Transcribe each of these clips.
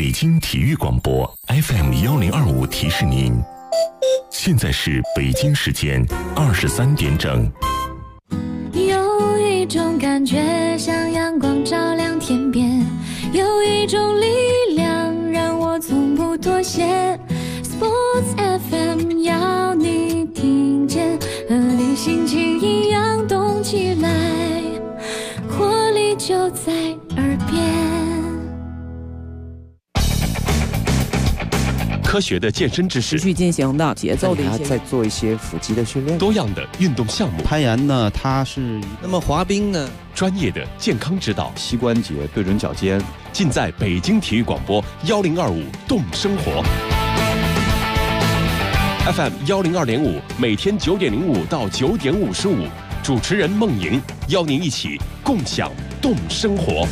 北京体育广播 FM1025提示您，现在是北京时间23点整。 有一种感觉像阳光照亮天边，有一种力量让我从不妥协。Sports FM 要你听见，和你心情一样动起来，活力就在耳边。 科学的健身知识， 持续进行的节奏的一些， 再做一些腹肌的训练。 多样的运动项目， 攀岩呢，它是那么滑冰呢， 专业的健康指导， 膝关节对准脚尖， 尽在北京体育广播1025动生活。FM 102.5，每天9点05到9点55，主持人孟莹邀您一起共享动生活。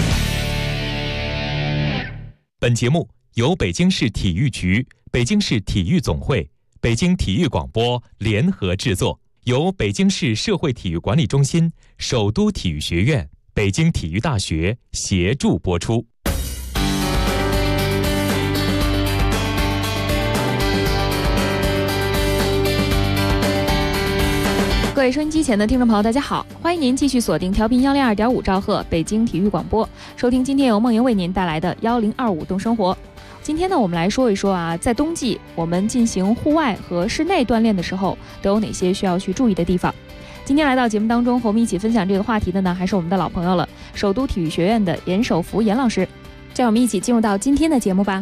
本节目由北京市体育局、北京市体育总会、北京体育广播联合制作，由北京市社会体育管理中心、首都体育学院、北京体育大学协助播出。 各位收音机前的听众朋友，大家好，欢迎您继续锁定调频102.5兆赫北京体育广播，收听今天由梦莹为您带来的1025动生活。今天呢，我们来说一说啊，在冬季我们进行户外和室内锻炼的时候，都有哪些需要去注意的地方？今天来到节目当中和我们一起分享这个话题的呢，还是我们的老朋友了，首都体育学院的严守福严老师。这样我们一起进入到今天的节目吧。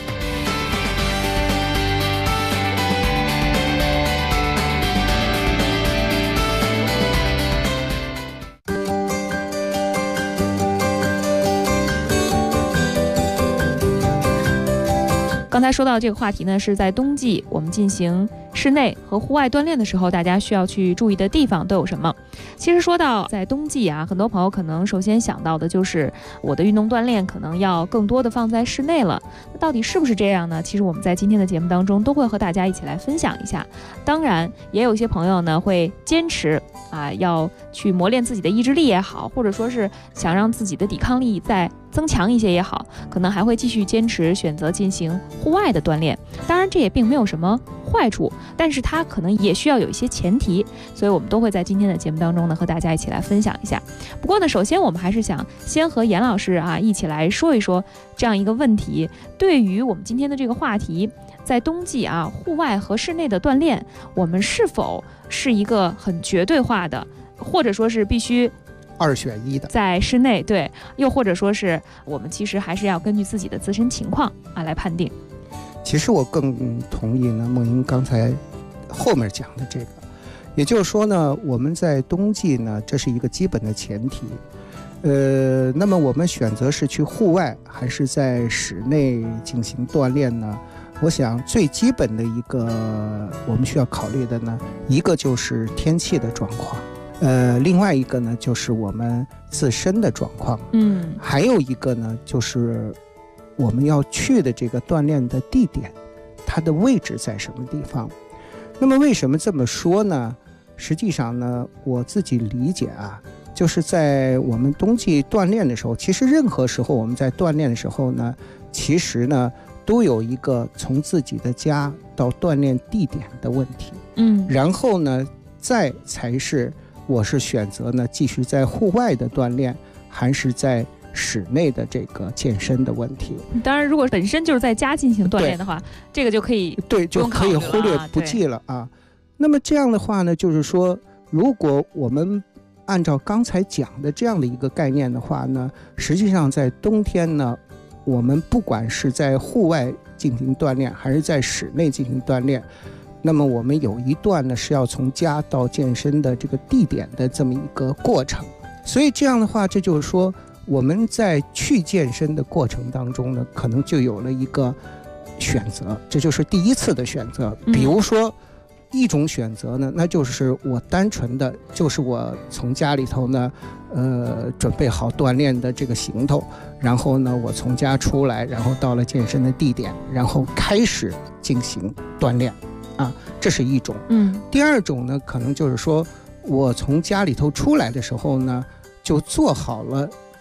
刚才说到这个话题呢，是在冬季我们进行室内和户外锻炼的时候，大家需要去注意的地方都有什么？其实说到在冬季啊，很多朋友可能首先想到的就是我的运动锻炼可能要更多的放在室内了。那到底是不是这样呢？其实我们在今天的节目当中都会和大家一起来分享一下。当然，也有一些朋友呢会坚持要去磨练自己的意志力也好，或者说是想让自己的抵抗力再增强一些也好，可能还会继续坚持选择进行户外的锻炼。当然这也并没有什么坏处，但是它可能也需要有一些前提，所以我们都会在今天的节目当中呢和大家一起来分享一下。不过呢，首先我们还是想先和严老师一起来说一说这样一个问题，对于我们今天的这个话题，在冬季户外和室内的锻炼，我们是否是一个很绝对化的，或者说是必须 2选1的，在室内，对，又或者说是我们其实还是要根据自己的自身情况来判定。 其实我更同意呢梦莹刚才后面讲的这个，也就是说呢，我们在冬季呢，这是一个基本的前提。那么我们选择是去户外还是在室内进行锻炼呢？我想最基本的一个我们需要考虑的呢，一个就是天气的状况。另外一个呢，就是我们自身的状况。还有一个呢，就是我们要去的这个锻炼的地点，它的位置在什么地方。那么为什么这么说呢？实际上呢，我自己理解就是在我们冬季锻炼的时候，其实任何时候我们在锻炼的时候呢，其实呢都有一个从自己的家到锻炼地点的问题。然后呢再才是我是选择呢继续在户外的锻炼，还是在室内的这个健身的问题。当然如果本身就是在家进行锻炼的话，这个就可以就可以忽略不计了那么这样的话呢，就是说如果我们按照刚才讲的这样的一个概念的话呢，实际上在冬天呢，我们不管是在户外进行锻炼还是在室内进行锻炼，那么我们有一段呢是要从家到健身的这个地点的这么一个过程。所以这样的话，这就是说我们在去健身的过程当中呢，可能就有了一个选择，这就是第一次的选择。比如说一种选择呢，那就是我单纯的就是我从家里头呢准备好锻炼的这个行头，然后呢我从家出来，然后到了健身的地点，然后开始进行锻炼这是一种。第二种呢，可能就是说我从家里头出来的时候呢，就做好了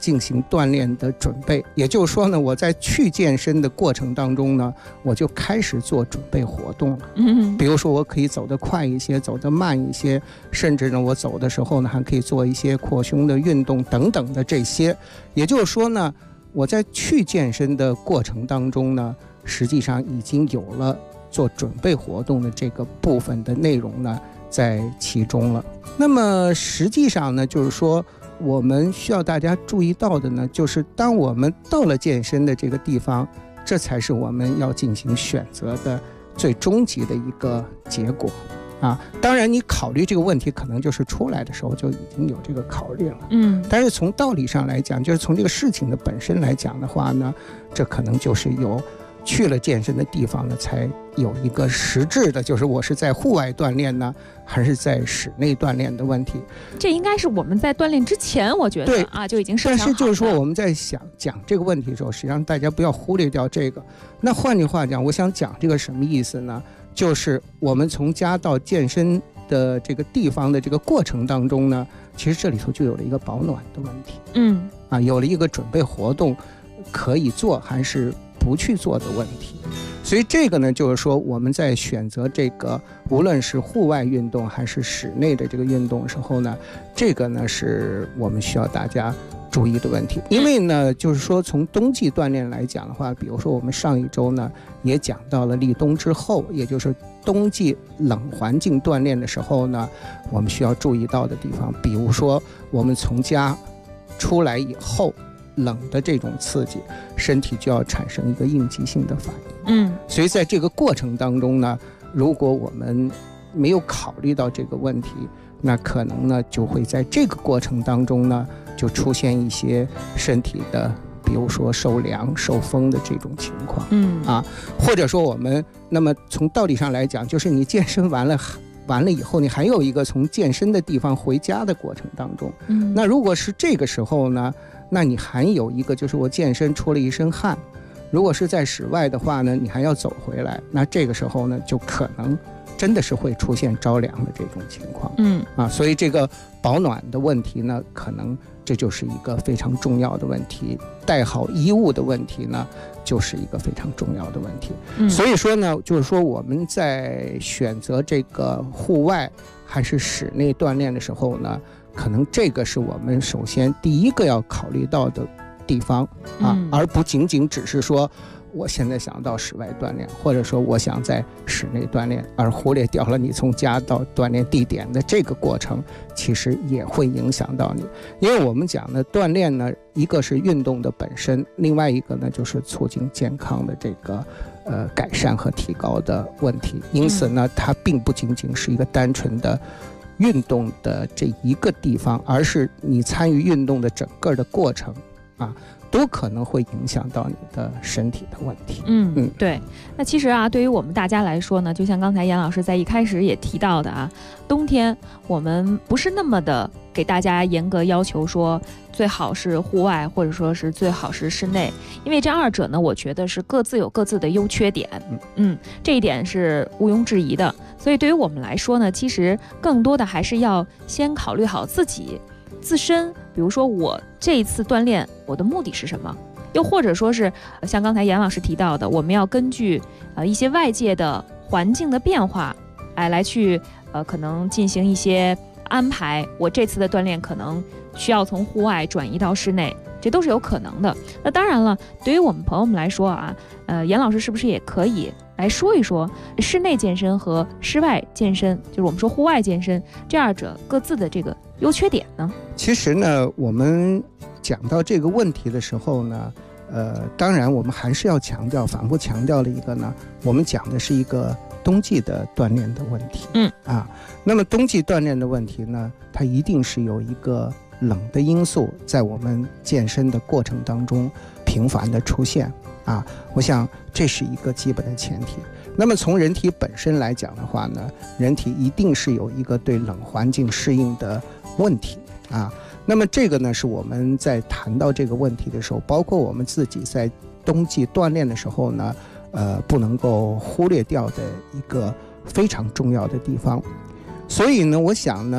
进行锻炼的准备。也就是说呢，我在去健身的过程当中呢，我就开始做准备活动了。比如说我可以走得快一些，走得慢一些，甚至呢我走的时候呢还可以做一些扩胸的运动等等的这些。也就是说呢，我在去健身的过程当中呢，实际上已经有了做准备活动的这个部分的内容呢在其中了。那么实际上呢，就是说我们需要大家注意到的呢，就是当我们到了健身的这个地方，这才是我们要进行选择的最终极的一个结果啊。当然你考虑这个问题可能就是出来的时候就已经有这个考虑了，但是从道理上来讲，就是从这个事情的本身来讲的话呢，这可能就是有去了健身的地方呢，才有一个实质的，就是我是在户外锻炼呢，还是在室内锻炼的问题。 这应该是我们在锻炼之前，我觉得啊就已经设想好了。 但是就是说我们在讲这个问题的时候，实际上大家不要忽略掉这个。那换句话讲，我想讲这个什么意思呢？就是我们从家到健身的这个地方的这个过程当中呢，其实这里头就有了一个保暖的问题。有了一个准备活动可以做还是不去做的问题。所以这个呢，就是说我们在选择这个无论是户外运动还是室内的这个运动的时候呢，这个呢是我们需要大家注意的问题。因为呢，就是说从冬季锻炼来讲的话，比如说我们上一周呢也讲到了立冬之后，也就是冬季冷环境锻炼的时候呢，我们需要注意到的地方，比如说我们从家出来以后，冷的这种刺激，身体就要产生一个应激性的反应。所以在这个过程当中呢，如果我们没有考虑到这个问题，那可能呢就会在这个过程当中呢就出现一些身体的，比如说受凉受风的这种情况。或者说我们那么从道理上来讲，就是你健身完了以后，你还有一个从健身的地方回家的过程当中。那如果是这个时候呢，那你还有一个就是我健身出了一身汗，如果是在室外的话呢，你还要走回来，那这个时候呢就可能真的是会出现着凉的这种情况。所以这个保暖的问题呢，可能这就是一个非常重要的问题。带好衣物的问题呢，就是一个非常重要的问题。所以说呢，就是说我们在选择这个户外还是室内锻炼的时候呢，可能这个是我们首先第一个要考虑到的地方而不仅仅只是说我现在想到室外锻炼，或者说我想在室内锻炼，而忽略掉了你从家到锻炼地点的这个过程，其实也会影响到你。因为我们讲的锻炼呢，一个是运动的本身，另外一个呢就是促进健康的这个改善和提高的问题。因此呢，它并不仅仅是一个单纯的运动的这一个地方，而是你参与运动的整个的过程都可能会影响到你的身体的问题。 对。那其实对于我们大家来说呢，就像刚才严老师在一开始也提到的冬天我们不是那么的给大家严格要求说最好是户外，或者说是最好是室内，因为这二者呢，我觉得是各自有各自的优缺点。这一点是毋庸置疑的。所以对于我们来说呢，其实更多的还是要先考虑好自身，比如说我这一次锻炼我的目的是什么，又或者说是像刚才严老师提到的，我们要根据一些外界的环境的变化来去可能进行一些安排，我这次的锻炼可能需要从户外转移到室内，这都是有可能的。那当然了，对于我们朋友们来说严老师是不是也可以来说一说室内健身和室外健身，就是我们说户外健身，这二者各自的这个优缺点呢？ 其实呢，我们讲到这个问题的时候呢，当然我们还是要反复强调的一个呢，我们讲的是一个冬季的锻炼的问题。那么冬季锻炼的问题呢，它一定是有一个冷的因素在我们健身的过程当中频繁的出现我想这是一个基本的前提。那么从人体本身来讲的话呢，人体一定是有一个对冷环境适应的问题那么这个呢，是我们在谈到这个问题的时候，包括我们自己在冬季锻炼的时候呢，不能够忽略掉的一个非常重要的地方。所以呢，我想呢，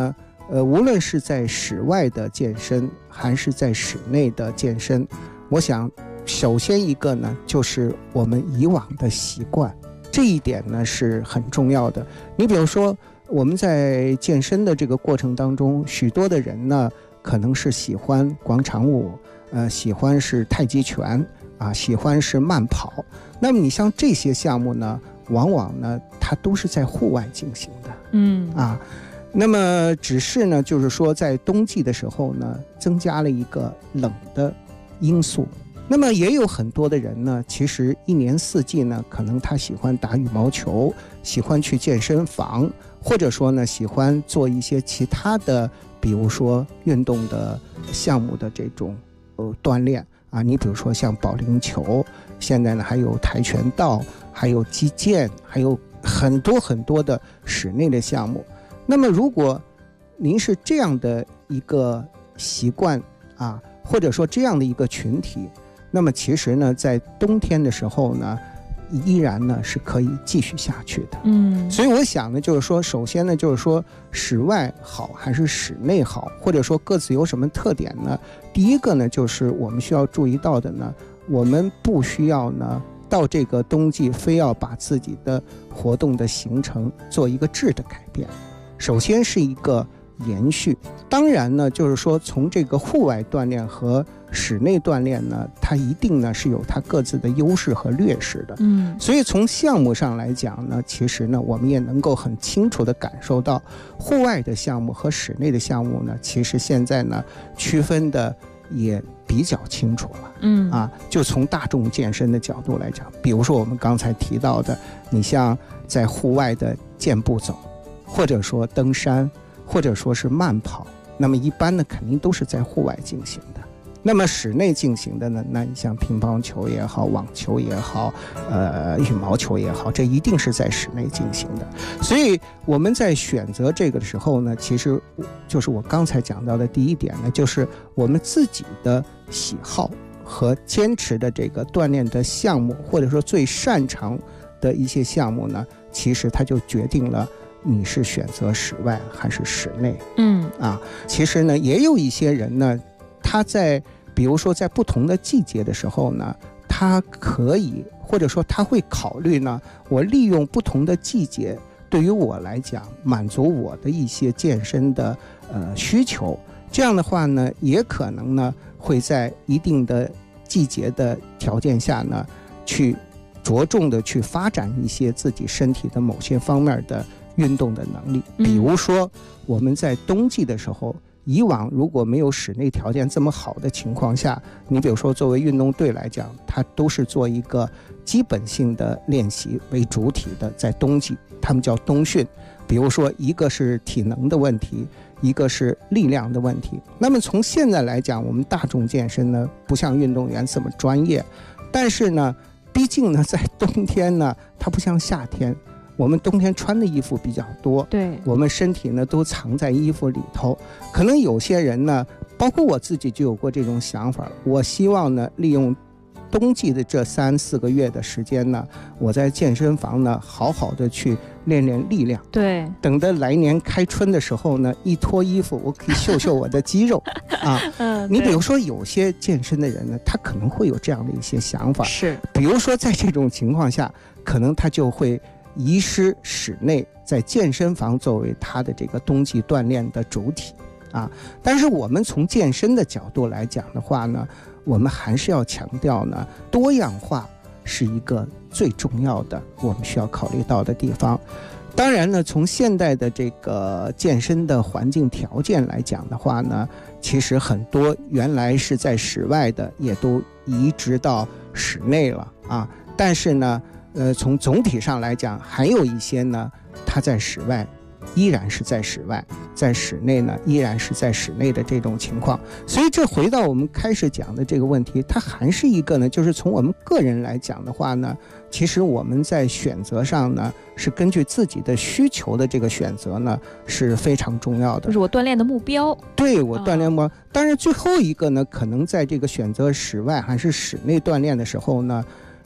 无论是在室外的健身还是在室内的健身，我想首先一个呢就是我们以往的习惯，这一点呢是很重要的。你比如说我们在健身的这个过程当中，许多的人呢可能是喜欢广场舞，喜欢是太极拳啊，喜欢是慢跑。那么你像这些项目呢，往往呢它都是在户外进行的，那么只是呢就是说在冬季的时候呢增加了一个冷的因素。那么也有很多的人呢，其实一年四季呢，可能他喜欢打羽毛球，喜欢去健身房，或者说呢喜欢做一些其他的比如说运动的项目的这种锻炼啊，你比如说像保龄球，现在呢还有跆拳道，还有击剑，还有很多很多的室内的项目。那么如果您是这样的一个习惯啊，或者说这样的一个群体，那么其实呢在冬天的时候呢依然呢是可以继续下去的。所以我想呢就是说，首先呢就是说室外好还是室内好，或者说各自有什么特点呢？第一个呢就是我们需要注意到的呢，我们不需要呢到这个冬季非要把自己的活动的行程做一个质的改变，首先是一个延续。当然呢就是说从这个户外锻炼和室内锻炼呢，它一定呢是有它各自的优势和劣势的。所以从项目上来讲呢，其实呢我们也能够很清楚地感受到，户外的项目和室内的项目呢，其实现在呢区分的也比较清楚了。就从大众健身的角度来讲，比如说我们刚才提到的，你像在户外的健步走，或者说登山，或者说是慢跑，那么一般呢肯定都是在户外进行的。那么室内进行的呢，那你像乒乓球也好，网球也好，羽毛球也好，这一定是在室内进行的。所以我们在选择这个的时候呢，其实就是我刚才讲到的第一点呢，就是我们自己的喜好和坚持的这个锻炼的项目，或者说最擅长的一些项目呢，其实它就决定了你是选择室外还是室内。其实呢也有一些人呢，他在比如说在不同的季节的时候呢，他可以或者说他会考虑呢，我利用不同的季节对于我来讲满足我的一些健身的需求。这样的话呢，也可能呢会在一定的季节的条件下呢，去着重的去发展一些自己身体的某些方面的运动的能力。比如说我们在冬季的时候，以往如果没有室内条件这么好的情况下，你比如说作为运动队来讲，它都是做一个基本性的练习为主体的，在冬季他们叫冬训。比如说一个是体能的问题，一个是力量的问题。那么从现在来讲，我们大众健身呢不像运动员这么专业，但是呢毕竟呢在冬天呢它不像夏天，我们冬天穿的衣服比较多， 对， 我们身体呢都藏在衣服里头。可能有些人呢，包括我自己就有过这种想法，我希望呢利用冬季的这3-4个月的时间呢，我在健身房呢好好的去练练力量。 对， 等到来年开春的时候呢，一脱衣服我可以秀秀我的肌肉你比如说有些健身的人呢，他可能会有这样的一些想法， 是， 比如说在这种情况下，可能他就会移师室内，在健身房作为他的这个冬季锻炼的主体但是我们从健身的角度来讲的话呢，我们还是要强调呢，多样化是一个最重要的我们需要考虑到的地方。当然呢，从现代的这个健身的环境条件来讲的话呢，其实很多原来是在室外的也都移植到室内了但是呢从总体上来讲，还有一些呢它在室外依然是在室外，在室内呢依然是在室内的这种情况。所以这回到我们开始讲的这个问题，它还是一个呢，就是从我们个人来讲的话呢，其实我们在选择上呢是根据自己的需求的这个选择呢是非常重要的， 就是我锻炼的目标。 对，我锻炼目标当然最后一个呢，可能在这个选择室外还是室内锻炼的时候呢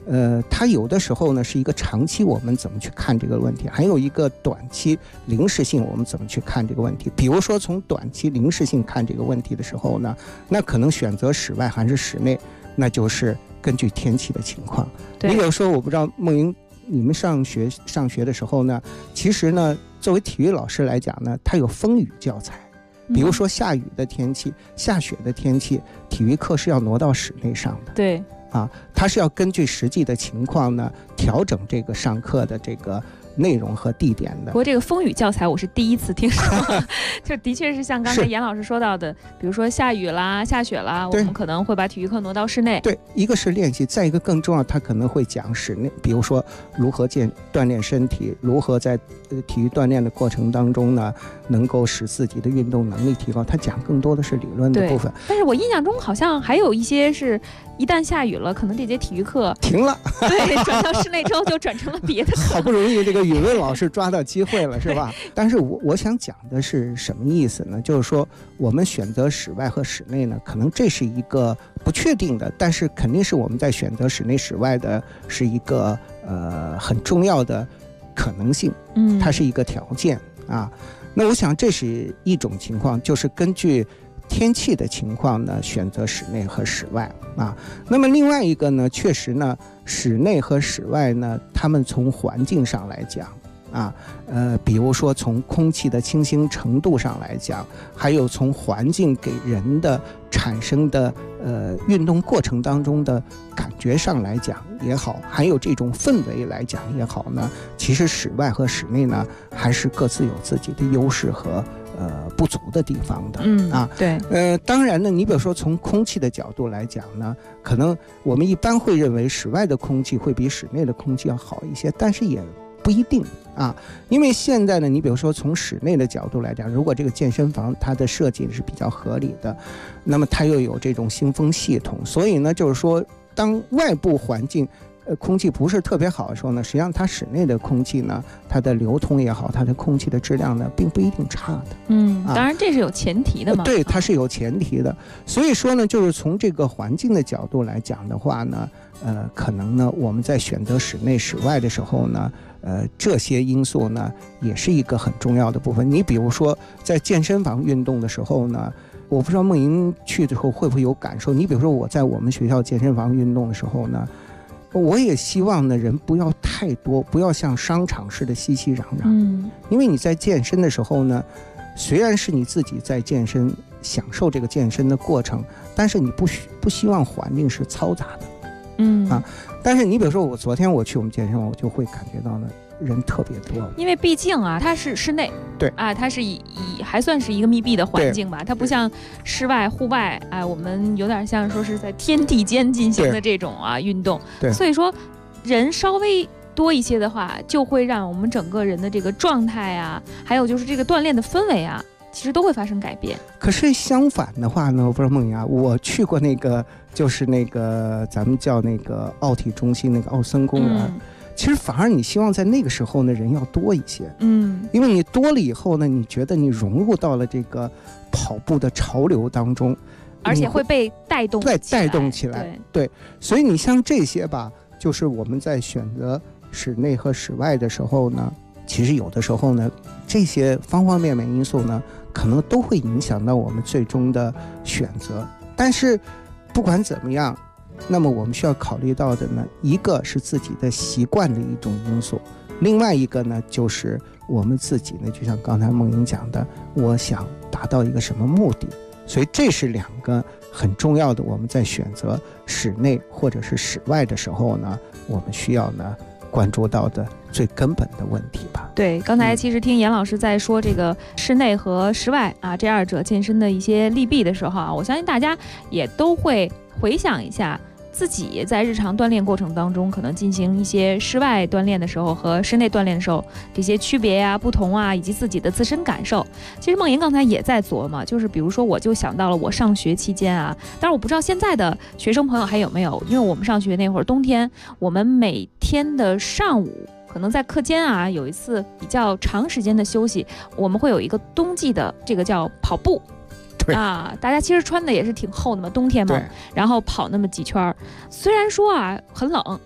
它有的时候呢是一个长期我们怎么去看这个问题，还有一个短期临时性我们怎么去看这个问题。比如说从短期临时性看这个问题的时候呢，那可能选择室外还是室内，那就是根据天气的情况。你比如说，我不知道梦莹你们上学的时候呢，其实呢作为体育老师来讲呢，它有风雨教材。比如说下雨的天气、下雪的天气，体育课是要挪到室内上的。 对啊，它是要根据实际的情况呢，调整这个上课的这个内容和地点的。 不过这个风雨教材我是第一次听说，就的确是像刚才严老师说到的，比如说下雨啦、下雪啦，我们可能会把体育课挪到室内。 对，一个是练习，再一个更重要，他可能会讲室内，比如说如何锻炼身体，如何在体育锻炼的过程当中呢，能够使自己的运动能力提高。他讲更多的是理论的部分。 但是我印象中好像还有一些是一旦下雨了，可能这节体育课停了， 对，转到室内之后就转成了别的课。 好不容易这个语文老师抓到机会了，是吧？但是我想讲的是什么意思呢？就是说我们选择室外和室内呢，可能这是一个不确定的，但是肯定是我们在选择室内室外的是一个很重要的可能性，它是一个条件啊。那我想这是一种情况，就是根据天气的情况呢，选择室内和室外啊。那么另外一个呢，确实呢，室内和室外呢，他们从环境上来讲啊，比如说从空气的清新程度上来讲，还有从环境给人的产生的运动过程当中的感觉上来讲也好，还有这种氛围来讲也好呢，其实室外和室内呢，还是各自有自己的优势和不足的地方的。 对， 当然呢，你比如说从空气的角度来讲呢，可能我们一般会认为室外的空气会比室内的空气要好一些，但是也不一定啊。因为现在呢，你比如说从室内的角度来讲，如果这个健身房它的设计是比较合理的，那么它又有这种新风系统，所以呢，就是说当外部环境空气不是特别好的时候呢，实际上它室内的空气呢，它的流通也好，它的空气的质量呢，并不一定差的。 当然这是有前提的嘛。 对，它是有前提的。所以说呢，就是从这个环境的角度来讲的话呢，可能呢，我们在选择室内室外的时候呢，这些因素呢，也是一个很重要的部分。你比如说在健身房运动的时候呢，我不知道梦莹去的时候会不会有感受。你比如说我在我们学校健身房运动的时候呢，我也希望呢人不要太多，不要像商场似的熙熙攘攘。因为你在健身的时候呢，虽然是你自己在健身，享受这个健身的过程，但是你不希望环境是嘈杂的。但是你比如说昨天我去我们健身房，我就会感觉到呢人特别多， 因为毕竟啊它是室内， 对啊，它是还算是一个密闭的环境吧，它不像室外户外，我们有点像说是在天地间进行的这种运动，所以说人稍微多一些的话，就会让我们整个人的这个状态啊，还有就是这个锻炼的氛围啊，其实都会发生改变。 可是相反的话呢，我不知道梦莹，我去过那个就是那个咱们叫那个奥体中心那个奥森公园，其实反而你希望在那个时候呢人要多一些，因为你多了以后呢，你觉得你融入到了这个跑步的潮流当中， 而且会被带动起来。 对，所以你像这些吧，就是我们在选择室内和室外的时候呢，其实有的时候呢，这些方方面面因素呢，可能都会影响到我们最终的选择。但是不管怎么样，那么我们需要考虑到的呢，一个是自己的习惯的一种因素，另外一个呢，就是我们自己呢，就像刚才梦莹讲的，我想达到一个什么目的。所以这是两个很重要的，我们在选择室内或者是室外的时候呢，我们需要呢关注到的最根本的问题吧。 对，刚才其实听严老师在说这个室内和室外这二者健身的一些利弊的时候我相信大家也都会回想一下自己在日常锻炼过程当中可能进行一些室外锻炼的时候和室内锻炼的时候这些区别呀、不同以及自己的自身感受。其实梦莹刚才也在琢磨，就是比如说我就想到了我上学期间当然我不知道现在的学生朋友还有没有，因为我们上学那会儿冬天，我们每天的上午可能在课间有一次比较长时间的休息，我们会有一个冬季的这个叫跑步。大家其实穿的也是挺厚的嘛，冬天嘛，然后跑那么几圈，虽然说很冷，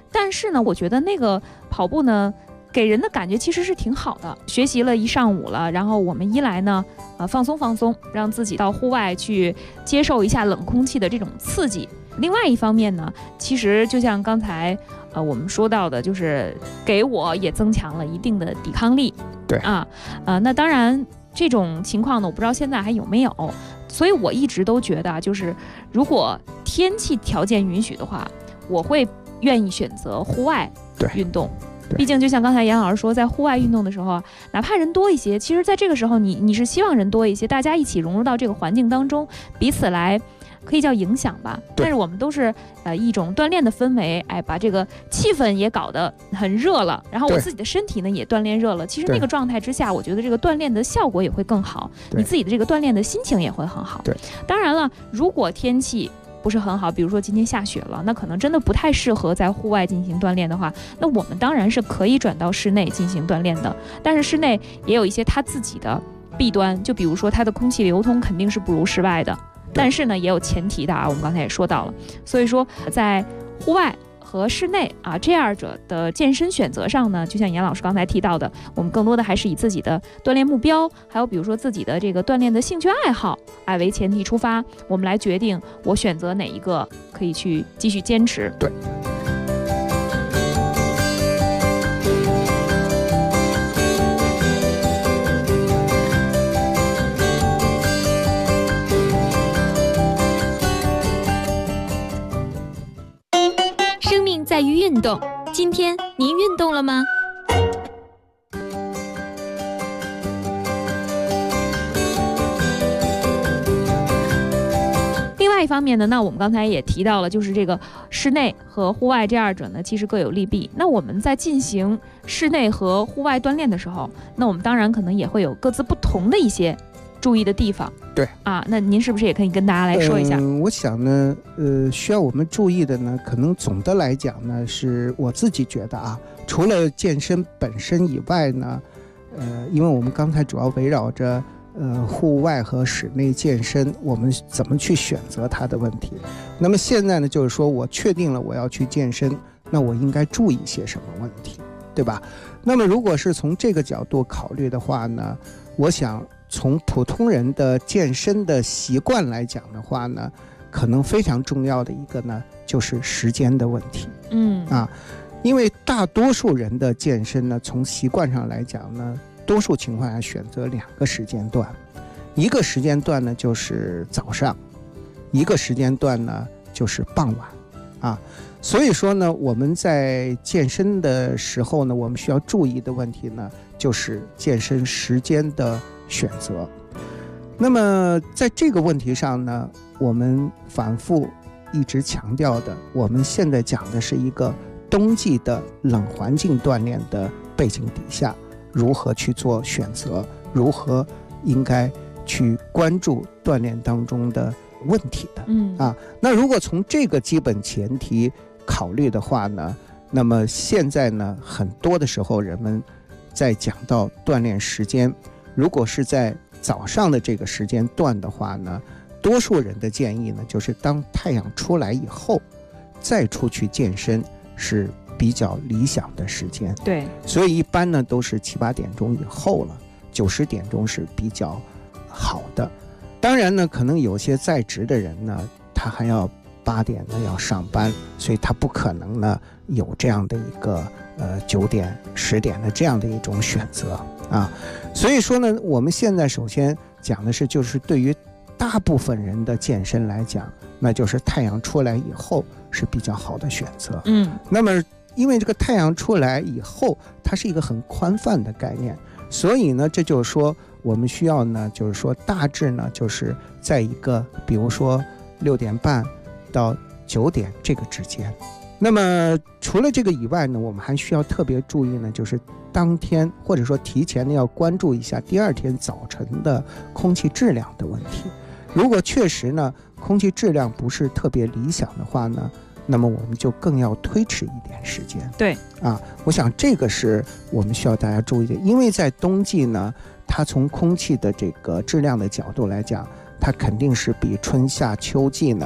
但是呢，我觉得那个跑步呢，给人的感觉其实是挺好的。学习了一上午了，然后我们一来呢，放松放松，让自己到户外去接受一下冷空气的这种刺激。另外一方面呢，其实就像刚才我们说到的，就是给我也增强了一定的抵抗力。 对那当然这种情况呢，我不知道现在还有没有。所以我一直都觉得，就是如果天气条件允许的话，我会愿意选择户外运动。毕竟就像刚才严老师说，在户外运动的时候，哪怕人多一些，其实在这个时候你是希望人多一些，大家一起融入到这个环境当中，彼此来可以叫影响吧。但是我们都是一种锻炼的氛围，把这个气氛也搞得很热了，然后我自己的身体呢也锻炼热了。其实那个状态之下，我觉得这个锻炼的效果也会更好，你自己的这个锻炼的心情也会很好。当然了，如果天气不是很好，比如说今天下雪了，那可能真的不太适合在户外进行锻炼的话，那我们当然是可以转到室内进行锻炼的。但是室内也有一些它自己的弊端，就比如说它的空气流通肯定是不如室外的，但是呢也有前提的我们刚才也说到了。所以说在户外和室内这二者的健身选择上呢，就像严老师刚才提到的，我们更多的还是以自己的锻炼目标，还有比如说自己的这个锻炼的兴趣爱好为前提出发，我们来决定我选择哪一个可以去继续坚持。 对。 在于运动，今天您运动了吗？ 另外一方面呢，那我们刚才也提到了，就是这个室内和户外这二者呢，其实各有利弊。那我们在进行室内和户外锻炼的时候，那我们当然可能也会有各自不同的一些注意的地方。 对那您是不是也可以跟大家来说一下？ 我想呢，需要我们注意的呢，可能总的来讲呢，是我自己觉得除了健身本身以外呢，因为我们刚才主要围绕着户外和室内健身，我们怎么去选择它的问题。那么现在呢，就是说我确定了我要去健身，那我应该注意些什么问题，对吧？那么如果是从这个角度考虑的话呢，我想从普通人的健身的习惯来讲的话呢，可能非常重要的一个呢，就是时间的问题。因为大多数人的健身呢，从习惯上来讲呢，多数情况下选择2个时间段，一个时间段呢就是早上，一个时间段呢就是傍晚所以说呢，我们在健身的时候呢，我们需要注意的问题呢，就是健身时间的选择。那么在这个问题上呢，我们反复一直强调的，我们现在讲的是一个冬季的冷环境锻炼的背景底下，如何去做选择，如何应该去关注锻炼当中的问题的。那如果从这个基本前提考虑的话呢，那么现在呢，很多的时候人们在讲到锻炼时间，如果是在早上的这个时间段的话呢，多数人的建议呢，就是当太阳出来以后再出去健身是比较理想的时间。 对， 所以一般呢都是7、8点钟以后了，9、10点钟是比较好的。当然呢，可能有些在职的人呢，他还要8点呢要上班，所以他不可能呢有这样的一个9点、10点的这样的一种选择所以说呢，我们现在首先讲的是，就是对于大部分人的健身来讲，那就是太阳出来以后是比较好的选择。那么因为这个太阳出来以后，它是一个很宽泛的概念，所以呢，这就是说我们需要呢，就是说大致呢，就是在一个比如说6点半到9点这个之间。那么除了这个以外呢，我们还需要特别注意呢，就是当天或者说提前呢要关注一下第二天早晨的空气质量的问题。如果确实呢空气质量不是特别理想的话呢，那么我们就更要推迟一点时间。 对我想这个是我们需要大家注意的，因为在冬季呢，它从空气的这个质量的角度来讲，它肯定是比春夏秋季呢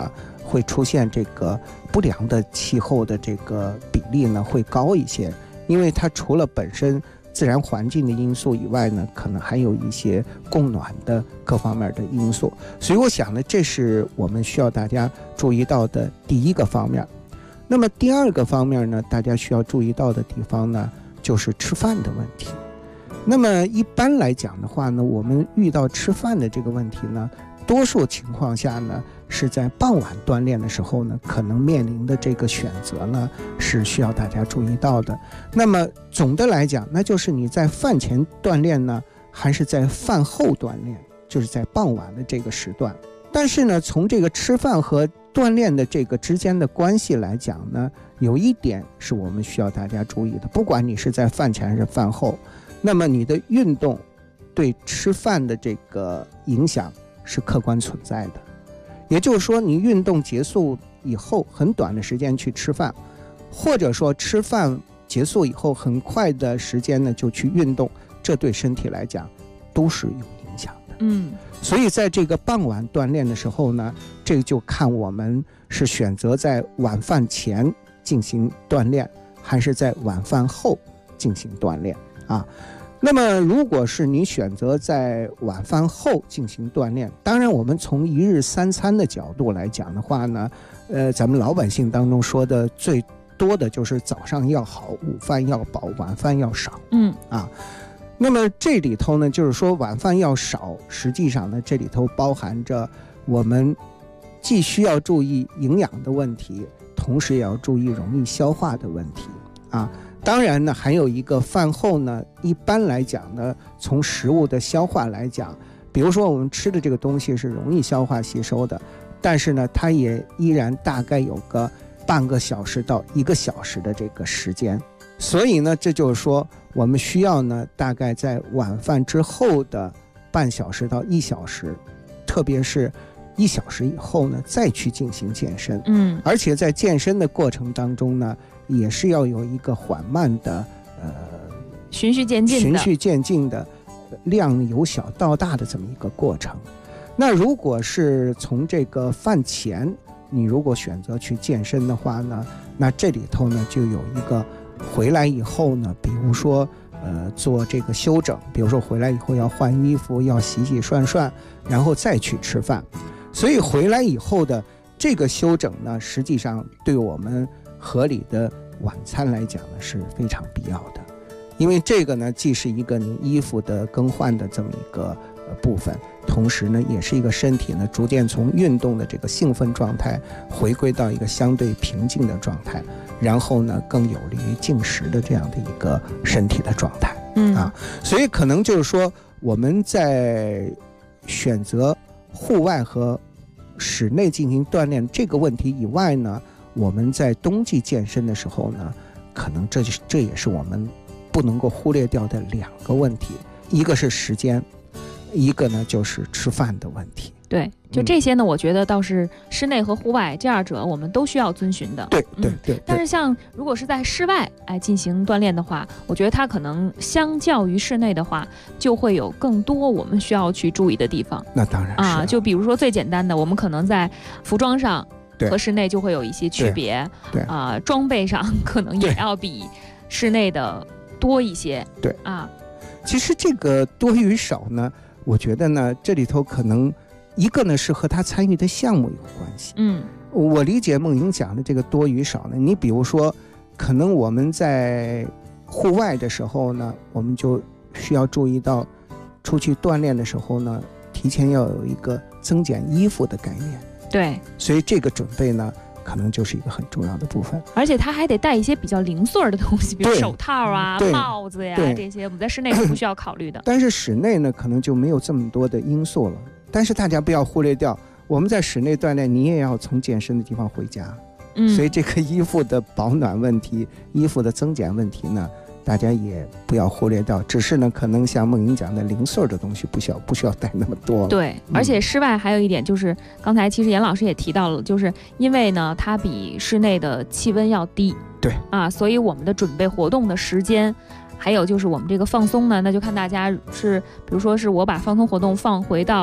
会出现这个不良的气候的这个比例呢会高一些，因为它除了本身自然环境的因素以外呢，可能还有一些供暖的各方面的因素，所以我想呢，这是我们需要大家注意到的第一个方面。那么第二个方面呢，大家需要注意到的地方呢，就是吃饭的问题。那么一般来讲的话呢，我们遇到吃饭的这个问题呢，多数情况下呢，是在傍晚锻炼的时候呢，可能面临的这个选择呢，是需要大家注意到的。那么总的来讲，那就是你在饭前锻炼呢，还是在饭后锻炼，就是在傍晚的这个时段。但是呢，从这个吃饭和锻炼的这个之间的关系来讲呢，有一点是我们需要大家注意的，不管你是在饭前还是饭后，那么你的运动对吃饭的这个影响是客观存在的。也就是说，你运动结束以后很短的时间去吃饭，或者说吃饭结束以后很快的时间呢就去运动，这对身体来讲都是有影响的。所以在这个傍晚锻炼的时候呢，这个就看我们是选择在晚饭前进行锻炼，还是在晚饭后进行锻炼啊。那么如果是你选择在晚饭后进行锻炼，当然我们从一日三餐的角度来讲的话呢，咱们老百姓当中说的最多的就是早上要好，午饭要饱，晚饭要少。那么这里头呢，就是说晚饭要少，实际上呢，这里头包含着我们既需要注意营养的问题，同时也要注意容易消化的问题啊。当然呢，还有一个饭后呢，一般来讲呢，从食物的消化来讲，比如说我们吃的这个东西是容易消化吸收的，但是呢，它也依然大概有个半个小时到1个小时的这个时间。所以呢，这就是说我们需要呢，大概在晚饭之后的半小时到1小时，特别是1小时以后呢，再去进行健身。而且在健身的过程当中呢，也是要有一个缓慢的循序渐进的量由小到大的这么一个过程。那如果是从这个饭前，你如果选择去健身的话呢，那这里头呢就有一个回来以后呢，比如说做这个休整，比如说回来以后要换衣服，要洗洗涮涮，然后再去吃饭。所以回来以后的这个休整呢，实际上对我们合理的晚餐来讲呢是非常必要的，因为这个呢既是一个你衣服的更换的这么一个部分，同时呢也是一个身体呢逐渐从运动的这个兴奋状态回归到一个相对平静的状态，然后呢更有利于进食的这样的一个身体的状态。所以可能就是说我们在选择户外和室内进行锻炼这个问题以外呢，我们在冬季健身的时候呢，可能这也是我们不能够忽略掉的2个问题，一个是时间，一个呢就是吃饭的问题。对，就这些呢，我觉得倒是室内和户外这2者我们都需要遵循的。对。但是像如果是在室外进行锻炼的话，我觉得它可能相较于室内的话，就会有更多我们需要去注意的地方。那当然是就比如说最简单的，我们可能在服装上和室内就会有一些区别。装备上可能也要比室内的多一些。其实这个多与少呢，我觉得呢，这里头可能一个呢是和他参与的项目有关系。我理解梦莹讲的这个多与少呢，你比如说可能我们在户外的时候呢，我们就需要注意到出去锻炼的时候呢，提前要有一个增减衣服的概念。对，所以这个准备呢可能就是一个很重要的部分，而且他还得带一些比较零碎的东西，比如手套啊、帽子呀这些，我们在室内是不需要考虑的。但是室内呢，可能就没有这么多的因素了。但是大家不要忽略掉，我们在室内锻炼，你也要从健身的地方回家，所以这个衣服的保暖问题、衣服的增减问题呢，大家也不要忽略掉。只是呢，可能像梦莹讲的零碎的东西不需要带那么多了。对，而且室外还有一点就是，刚才其实严老师也提到了，就是因为呢，它比室内的气温要低，对所以我们的准备活动的时间，还有就是我们这个放松呢，那就看大家是，比如说是我把放松活动放回到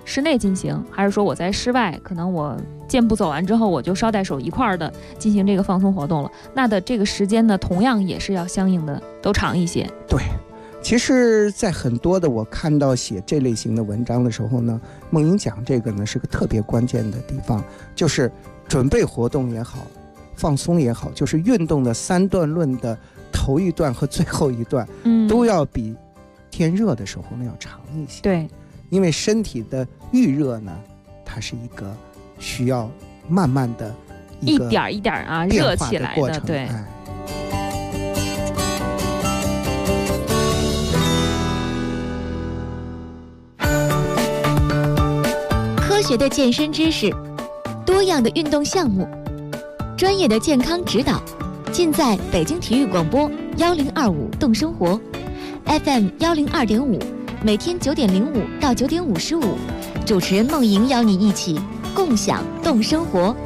室内进行，还是说我在室外，可能我健步走完之后，我就捎带手一块儿的进行这个放松活动了，那的这个时间呢，同样也是要相应的都长一些。 对，其实在很多的我看到写这类型的文章的时候呢，梦莹讲这个呢是个特别关键的地方，就是准备活动也好，放松也好，就是运动的3段论的头一段和最后一段，都要比天热的时候呢要长一些。 对， 因为身体的预热呢，它是一个需要慢慢的一点一点啊热起来的。对。 科学的健身知识，多样的运动项目，专业的健康指导，尽在北京体育广播1025动生活 FM 102.5，每天9点05到9点55，主持人梦莹邀你一起共享动生活。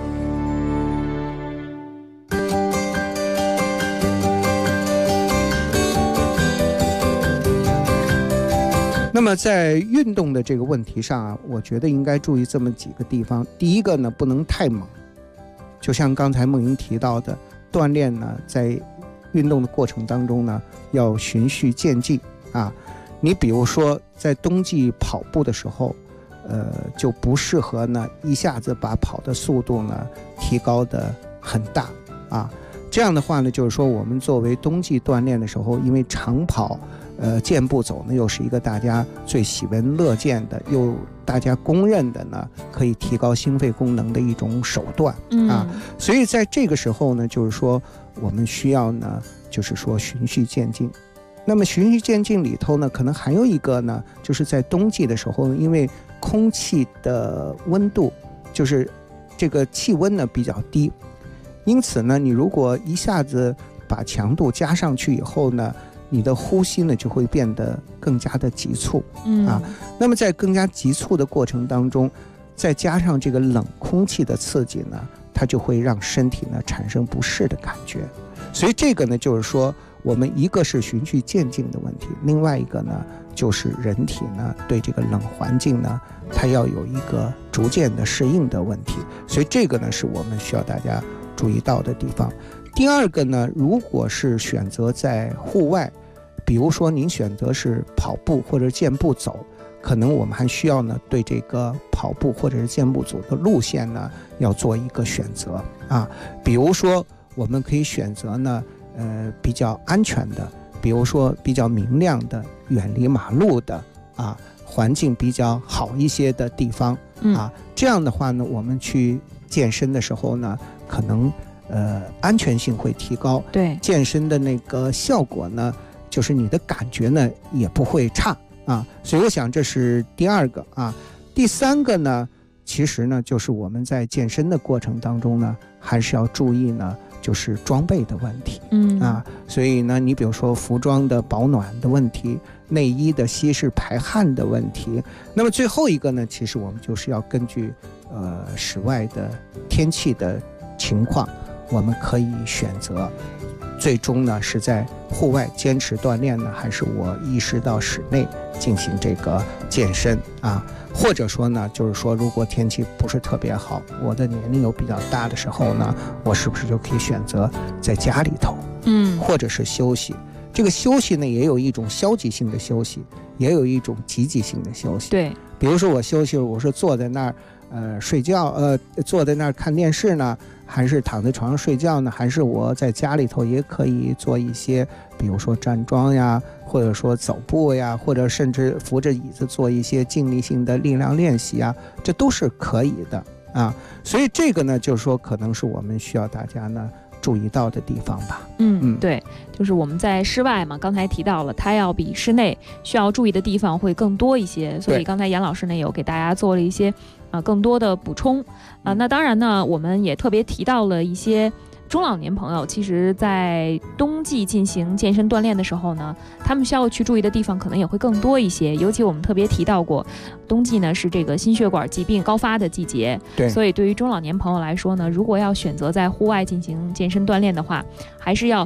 那么在运动的这个问题上啊，我觉得应该注意这么几个地方。第一个呢，不能太猛，就像刚才梦莹提到的，锻炼呢，在运动的过程当中呢，要循序渐进啊。你比如说在冬季跑步的时候，就不适合呢一下子把跑的速度呢提高的很大啊。这样的话呢，就是说我们作为冬季锻炼的时候，因为长跑健步走呢，又是一个大家最喜闻乐见的，又大家公认的呢，可以提高心肺功能的一种手段啊。所以在这个时候呢，就是说我们需要呢，就是说循序渐进。那么循序渐进里头呢，可能还有一个呢，就是在冬季的时候，因为空气的温度，就是这个气温呢比较低，因此呢，你如果一下子把强度加上去以后呢，你的呼吸呢就会变得更加的急促啊。那么在更加急促的过程当中，再加上这个冷空气的刺激呢，它就会让身体呢产生不适的感觉。所以这个呢，就是说我们一个是循序渐进的问题，另外一个呢就是人体呢对这个冷环境呢，它要有一个逐渐的适应的问题。所以这个呢是我们需要大家注意到的地方。第二个呢，如果是选择在户外，比如说您选择是跑步或者健步走，可能我们还需要呢对这个跑步或者是健步走的路线呢要做一个选择啊。比如说我们可以选择呢比较安全的，比如说比较明亮的，远离马路的啊，环境比较好一些的地方啊。这样的话呢，我们去健身的时候呢，可能安全性会提高， 对健身的那个效果呢，就是你的感觉呢也不会差啊。所以我想这是第二个啊。第三个呢，其实呢就是我们在健身的过程当中呢，还是要注意呢，就是装备的问题啊。所以呢，你比如说服装的保暖的问题，内衣的吸湿排汗的问题。那么最后一个呢，其实我们就是要根据室外的天气的情况，我们可以选择最终呢是在户外坚持锻炼呢，还是我移师到室内进行这个健身啊。或者说呢，就是说如果天气不是特别好，我的年龄又比较大的时候呢，我是不是就可以选择在家里头或者是休息。这个休息呢，也有一种消极性的休息，也有一种积极性的休息。 对， 比如说我休息，我是坐在那儿睡觉，坐在那儿看电视呢，还是躺在床上睡觉呢，还是我在家里头也可以做一些，比如说站桩呀，或者说走步呀，或者甚至扶着椅子做一些静力性的力量练习啊，这都是可以的啊。所以这个呢，就是说可能是我们需要大家呢注意到的地方吧。 对，就是我们在室外嘛，刚才提到了，它要比室内需要注意的地方会更多一些，所以刚才严老师呢有给大家做了一些更多的补充那当然呢，我们也特别提到了一些中老年朋友，其实在冬季进行健身锻炼的时候呢，他们需要去注意的地方可能也会更多一些。尤其我们特别提到过，冬季呢是这个心血管疾病高发的季节， 对， 所以对于中老年朋友来说呢，如果要选择在户外进行健身锻炼的话，还是要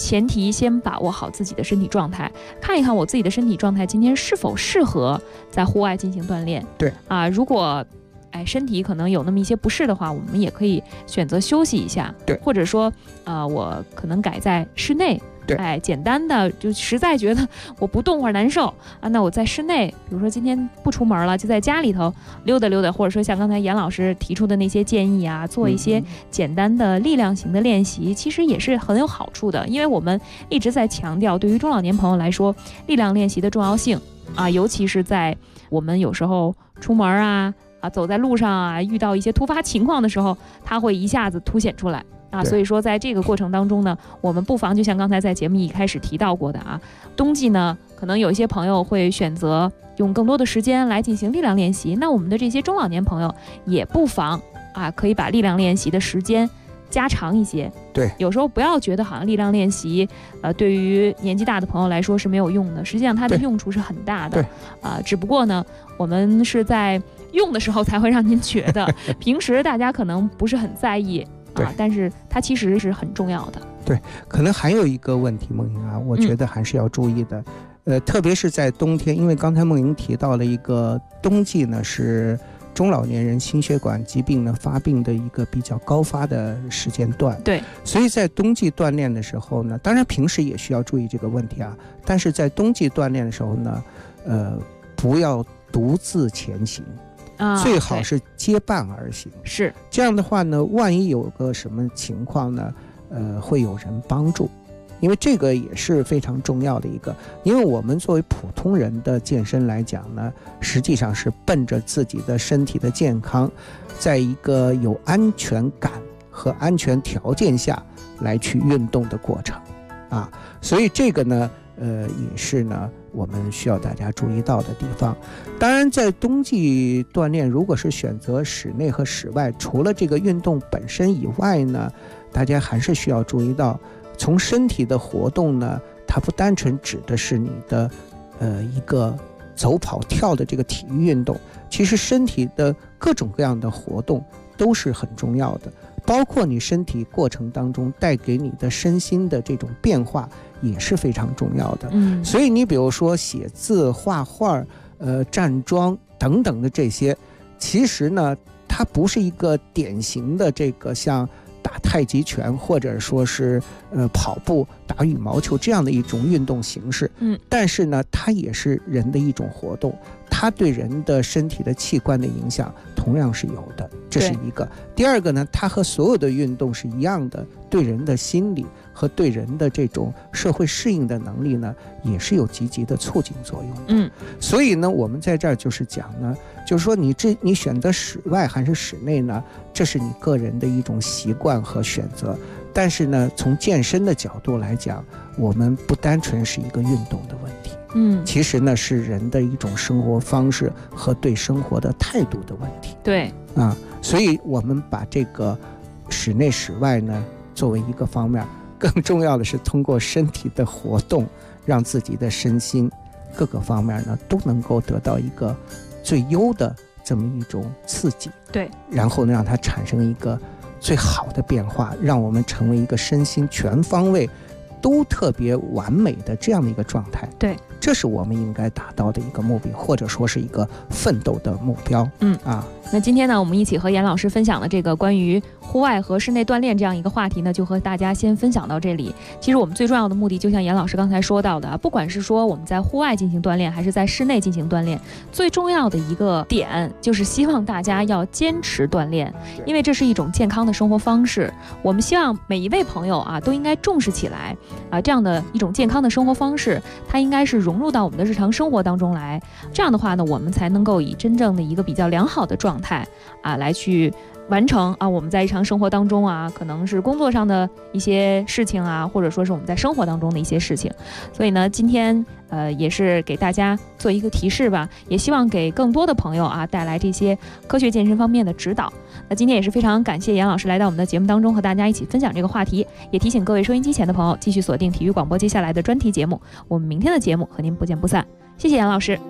前提先把握好自己的身体状态，看一看我自己的身体状态今天是否适合在户外进行锻炼。 对啊，如果身体可能有那么一些不适的话，我们也可以选择休息一下。 对， 或者说我可能改在室内。 对， 简单的就实在觉得我不动会儿难受啊，那我在室内，比如说今天不出门了，就在家里头溜达溜达，或者说像刚才严老师提出的那些建议啊，做一些简单的力量型的练习，其实也是很有好处的。因为我们一直在强调，对于中老年朋友来说，力量练习的重要性啊，尤其是在我们有时候出门啊，走在路上啊，遇到一些突发情况的时候，它会一下子凸显出来。所以说在这个过程当中呢，我们不妨就像刚才在节目一开始提到过的冬季呢，可能有一些朋友会选择用更多的时间来进行力量练习，那我们的这些中老年朋友也不妨可以把力量练习的时间加长一些。 对， 有时候不要觉得好像力量练习对于年纪大的朋友来说是没有用的，实际上它的用处是很大的。只不过呢，我们是在用的时候才会让您觉得平时大家可能不是很在意但是它其实是很重要的。 对，可能还有一个问题，梦莹我觉得还是要注意的。特别是在冬天，因为刚才梦莹提到了一个冬季呢是中老年人心血管疾病呢发病的一个比较高发的时间段。 对， 所以在冬季锻炼的时候呢，当然平时也需要注意这个问题但是在冬季锻炼的时候呢，不要独自前行。最好是结伴而行。 是这样的话呢，万一有个什么情况呢，会有人帮助，因为这个也是非常重要的一个。因为我们作为普通人的健身来讲呢，实际上是奔着自己的身体的健康，在一个有安全感和安全条件下来去运动的过程所以这个呢，也是呢我们需要大家注意到的地方。当然在冬季锻炼，如果是选择室内和室外，除了这个运动本身以外呢，大家还是需要注意到，从身体的活动呢，它不单纯指的是你的一个走跑跳的这个体育运动，其实身体的各种各样的活动都是很重要的，包括你身体过程当中带给你的身心的这种变化也是非常重要的。所以你比如说写字、画画、站桩等等的这些，其实呢，它不是一个典型的这个像打太极拳或者说是跑步、打羽毛球这样的一种运动形式。但是呢，它也是人的一种活动，它对人的身体的器官的影响同样是有的，这是一个。第二个呢，它和所有的运动是一样的，对人的心理和对人的这种社会适应的能力呢，也是有积极的促进作用的。所以呢，我们在这儿就是讲呢，就是说你选择室外还是室内呢，这是你个人的一种习惯和选择。但是呢，从健身的角度来讲，我们不单纯是一个运动的问题，其实呢是人的一种生活方式和对生活的态度的问题。 对所以我们把这个室内室外呢作为一个方面，更重要的是通过身体的活动，让自己的身心各个方面呢都能够得到一个最优的这么一种刺激。 对， 然后呢让它产生一个最好的变化，让我们成为一个身心全方位都特别完美的这样的一个状态。 对， 这是我们应该达到的一个目标，或者说是一个奋斗的目标。 那今天呢，我们一起和严老师分享了这个关于户外和室内锻炼这样一个话题呢，就和大家先分享到这里。其实我们最重要的目的，就像严老师刚才说到的，不管是说我们在户外进行锻炼，还是在室内进行锻炼，最重要的一个点就是希望大家要坚持锻炼，因为这是一种健康的生活方式。我们希望每一位朋友都应该重视起来这样的一种健康的生活方式，它应该是融入到我们的日常生活当中来。这样的话呢，我们才能够以真正的一个比较良好的状态来去完成我们在日常生活当中可能是工作上的一些事情或者说是我们在生活当中的一些事情。所以呢，今天也是给大家做一个提示吧，也希望给更多的朋友带来这些科学健身方面的指导。那今天也是非常感谢严老师来到我们的节目当中，和大家一起分享这个话题，也提醒各位收音机前的朋友继续锁定体育广播接下来的专题节目，我们明天的节目和您不见不散。谢谢严老师。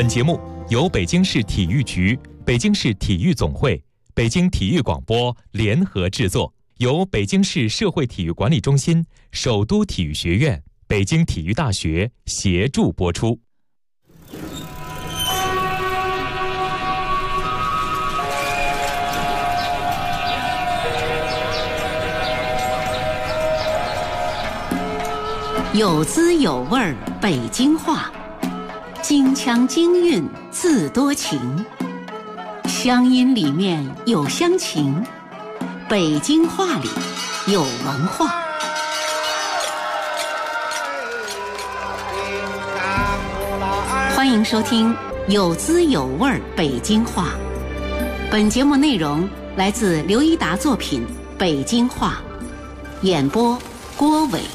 本节目由北京市体育局、北京市体育总会、北京体育广播联合制作，由北京市社会体育管理中心、首都体育学院、北京体育大学协助播出。 有滋有味儿北京话，京腔京韵字多情，乡音里面有乡情，北京话里有文化。欢迎收听有滋有味儿北京话。本节目内容来自刘一达作品《北京话》，演播郭伟。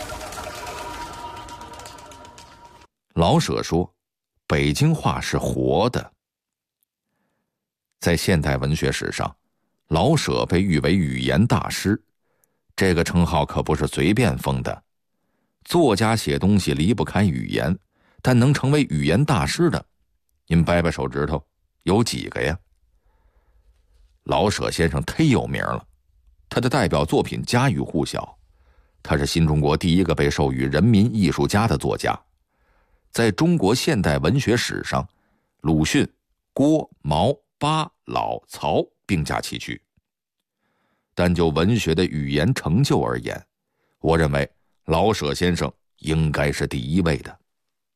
老舍说，北京话是活的。在现代文学史上，老舍被誉为语言大师，这个称号可不是随便封的。作家写东西离不开语言，但能成为语言大师的，您掰掰手指头，有几个呀？老舍先生忒有名了，他的代表作品家喻户晓，他是新中国第一个被授予人民艺术家的作家。在中国现代文学史上，鲁迅、郭、毛、巴、老、曹并驾齐驱。但就文学的语言成就而言，我认为老舍先生应该是第一位的。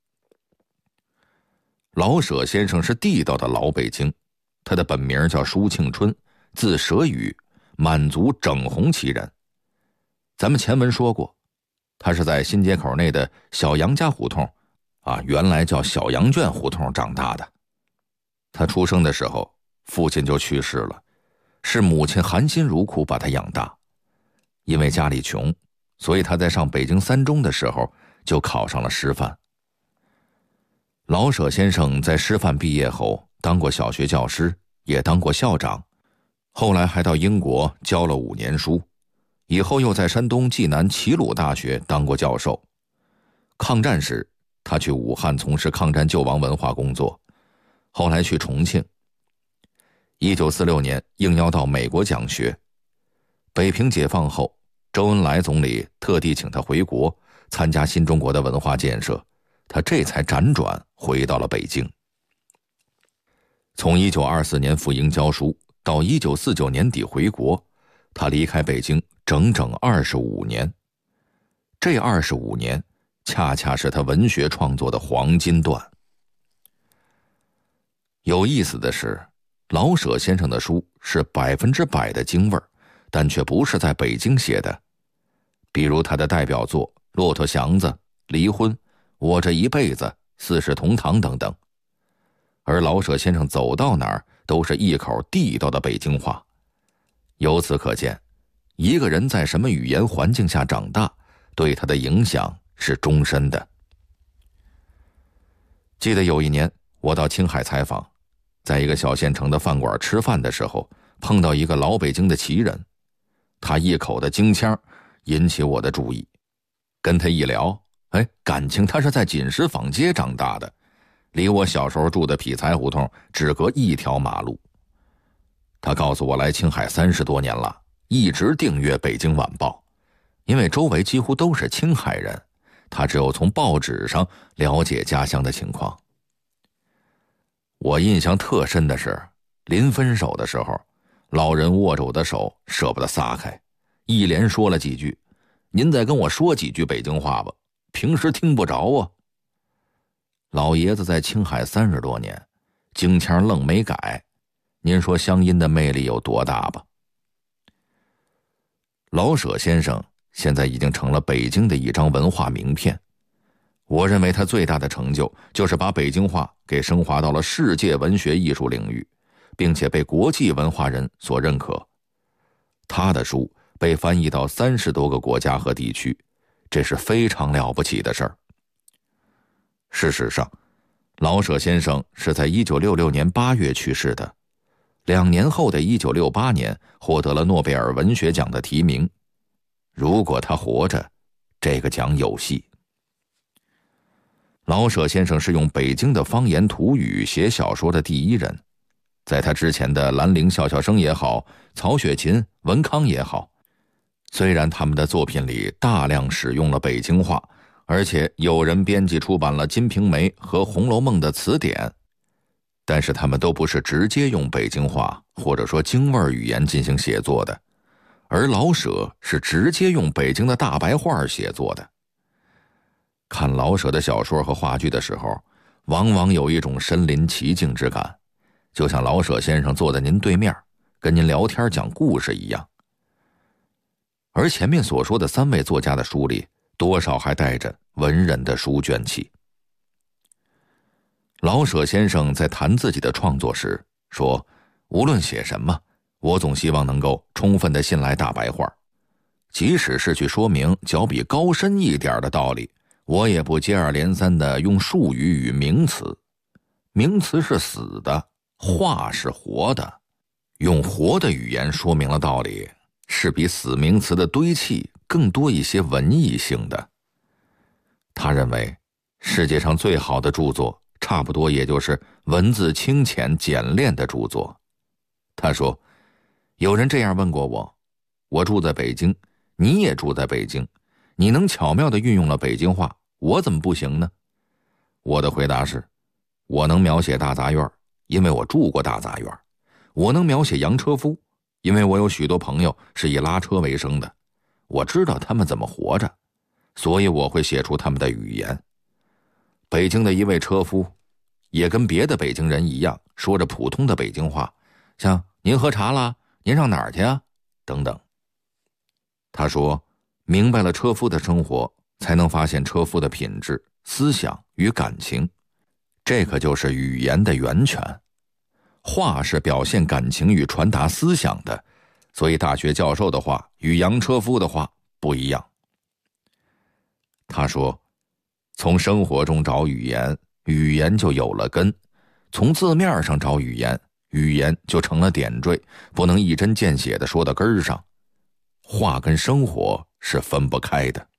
老舍先生是地道的老北京，他的本名叫舒庆春，字舍宇，满族整红旗人。咱们前文说过，他是在新街口内的小杨家胡同原来叫小羊圈胡同长大的。他出生的时候，父亲就去世了，是母亲含辛茹苦把他养大。因为家里穷，所以他在上北京三中的时候就考上了师范。老舍先生在师范毕业后当过小学教师，也当过校长，后来还到英国教了5年书，以后又在山东济南齐鲁大学当过教授。抗战时他去武汉从事抗战救亡文化工作，后来去重庆。1946年应邀到美国讲学。北平解放后，周恩来总理特地请他回国参加新中国的文化建设，他这才辗转回到了北京。从1924年赴英教书到1949年底回国，他离开北京整整25年。这25年恰恰是他文学创作的黄金段。有意思的是，老舍先生的书是100%的京味儿，但却不是在北京写的。比如他的代表作《骆驼祥子》《离婚》《我这一辈子》《四世同堂》等等。而老舍先生走到哪儿都是一口地道的北京话。由此可见，一个人在什么语言环境下长大，对他的影响是终身的。记得有一年我到青海采访，在一个小县城的饭馆吃饭的时候，碰到一个老北京的旗人，他一口的京腔引起我的注意。跟他一聊，感情他是在锦石坊街长大的，离我小时候住的匹才胡同只隔1条马路。他告诉我来青海30多年了，一直订阅《北京晚报》，因为周围几乎都是青海人，他只有从报纸上了解家乡的情况。我印象特深的是，临分手的时候，老人握着我的手舍不得撒开，一连说了几句：“您再跟我说几句北京话吧，平时听不着啊。”老爷子在青海30多年，京腔愣没改，您说乡音的魅力有多大吧？老舍先生现在已经成了北京的一张文化名片。我认为他最大的成就就是把北京话给升华到了世界文学艺术领域，并且被国际文化人所认可。他的书被翻译到30多个国家和地区，这是非常了不起的事儿。事实上，老舍先生是在1966年8月去世的，2年后的1968年获得了诺贝尔文学奖的提名。如果他活着，这个奖有戏。 老舍先生是用北京的方言土语写小说的第一人，在他之前的兰陵笑笑生也好，曹雪芹、文康也好，虽然他们的作品里大量使用了北京话，而且有人编辑出版了《金瓶梅》和《红楼梦》的词典，但是他们都不是直接用北京话或者说京味语言进行写作的，而老舍是直接用北京的大白话写作的。看老舍的小说和话剧的时候，往往有一种身临其境之感，就像老舍先生坐在您对面，跟您聊天讲故事一样。而前面所说的3位作家的书里，多少还带着文人的书卷气。老舍先生在谈自己的创作时说，无论写什么，我总希望能够充分地信赖大白话，即使是去说明较比高深一点的道理，我也不接二连三地用术语与名词。名词是死的，话是活的，用活的语言说明了道理，是比死名词的堆砌更多一些文艺性的。他认为世界上最好的著作差不多也就是文字清浅简练的著作。他说，有人这样问过我，我住在北京，你也住在北京，你能巧妙地运用了北京话，我怎么不行呢？我的回答是，我能描写大杂院，因为我住过大杂院；我能描写洋车夫，因为我有许多朋友是以拉车为生的，我知道他们怎么活着，所以我会写出他们的语言。北京的一位车夫也跟别的北京人一样，说着普通的北京话，像您喝茶啦，您上哪儿去啊，等等。他说，明白了车夫的生活，才能发现车夫的品质、思想与感情，这可就是语言的源泉。话是表现感情与传达思想的，所以大学教授的话与洋车夫的话不一样。他说，从生活中找语言，语言就有了根；从字面上找语言，语言就成了点缀，不能一针见血地说到根儿上。话跟生活是分不开的。